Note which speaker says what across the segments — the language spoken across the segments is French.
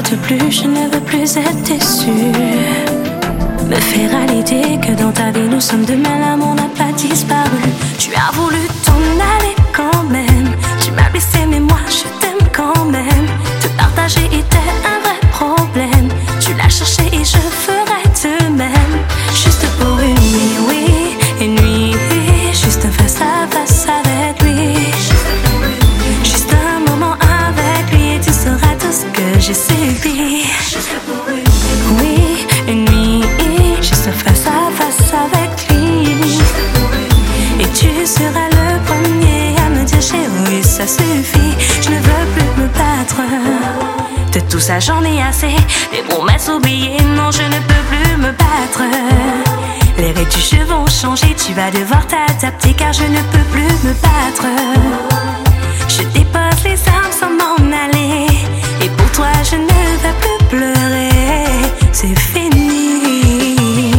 Speaker 1: supporte plus, je ne veux plus être déçue. Me faire à l'idée que dans ta vie nous sommes deux, mais l'amour n'a pas disparu. Tu as voulu t'en aller quand même. Tu m'as blessé mais moi je t'aime quand même. Te partager était un vrai problème. Tu l'as cherché et je ferai de même. Juste pour une nuit, oui, une nuit. Juste un face à face avec lui. Juste un moment avec lui et tu sauras tout ce que j'ai subi. Oui, une nuit. Juste face à face avec lui. Et tu seras le premier à me dire chérie, ça suffit. Je ne veux plus me battre. De tout ça j'en ai assez. Les promesses oubliées, non je ne peux plus me battre. Les règles du jeu vont changer. Tu vas devoir t'adapter car je ne peux plus me battre. Je dépose les armes sans m'en aller. Et pour toi je ne vais plus pleurer. C'est fini.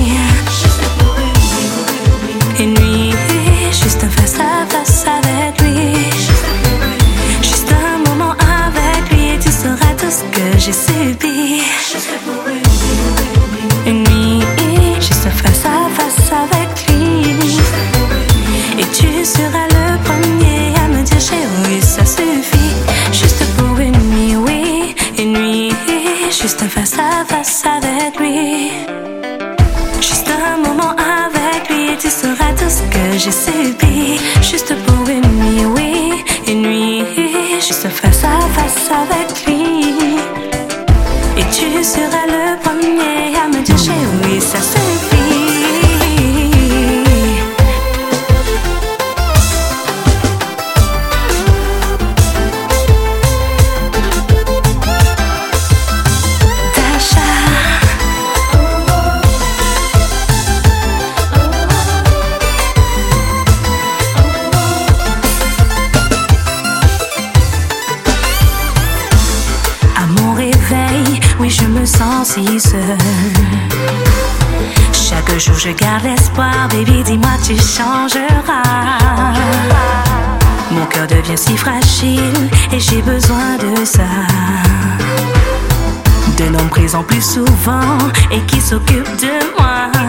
Speaker 1: Une nuit, juste un face à face avec lui. Juste un moment avec lui et tu sauras tout ce que j'ai subi. Une nuit, juste un face à face avec lui. Et tu seras le premier à me dire chérie, ça suffit. Juste pour une nuit, oui, une nuit. Juste un face à face avec lui. Juste un moment avec lui et tu sauras tout ce que j'ai subi. Juste pour une nuit, oui, une nuit. Juste face à face avec lui. Et tu seras le premier à me dire chérie, ça suffit. Oui, je me sens si seule. Chaque jour je garde l'espoir. Baby, dis-moi, tu changeras. Mon cœur devient si fragile et j'ai besoin de ça. D'un homme présent plus souvent et qui s'occupe de moi.